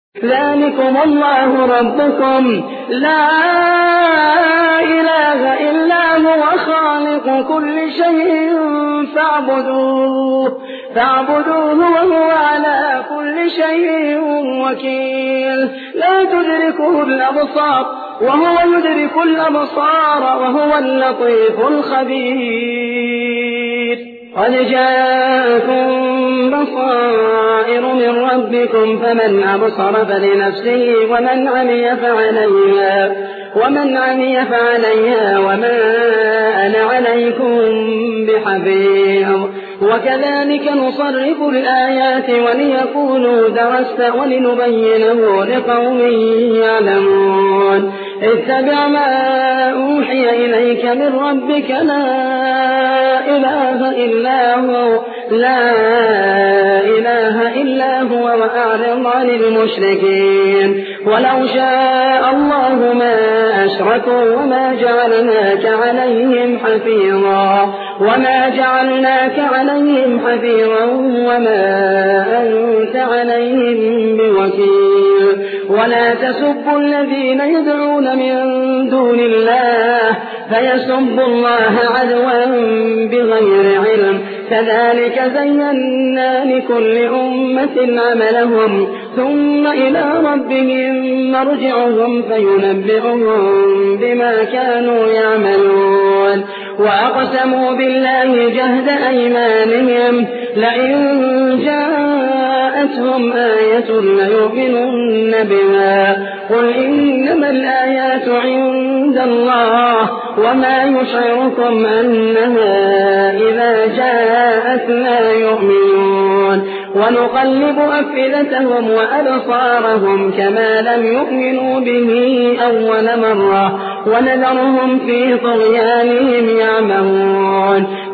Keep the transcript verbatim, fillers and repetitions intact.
ذلكم الله ربكم لا إله إلا هو خالق كل شيء فاعبدوه فاعبدوه وهو على كل شيء وكيل لا تدركه الأبصار وهو يدرك الأبصار وهو اللطيف الخبير. قد جاءكم بصائر من ربكم فمن أبصر فلنفسه ومن عمي فعليها ومن عمي فعليها وما أنا عليكم بحفيظ. وكذلك نصرف الآيات وليقولوا درست ولنبينه لقوم يعلمون. اتبع ما أوحي إليك من ربك لا إله إلا هو لا إله إلا هو وأعرض عن المشركين. ولو شاء الله ما أشركوا وما جعلناك عليهم حفيظا وما جعلناك عليهم حفيظا وما أنت عليهم بوكيل. ولا تسبوا الذين يدعون من دون الله فيسبوا الله عدوا بغير علم. كذلك زينا لكل أمة عملهم ثم إلى ربهم مرجعهم فينبئهم بما كانوا يعملون. وأقسموا بالله جهد أيمانهم لئن جاءتهم آية ليؤمنن بها قل إنما الآيات عند الله وما يشعركم أنها إذا جاءت لا يؤمنون. ونقلب أفئدتهم وأبصارهم كما لم يؤمنوا به أول مرة ونذرهم في طغيانهم يعمهون.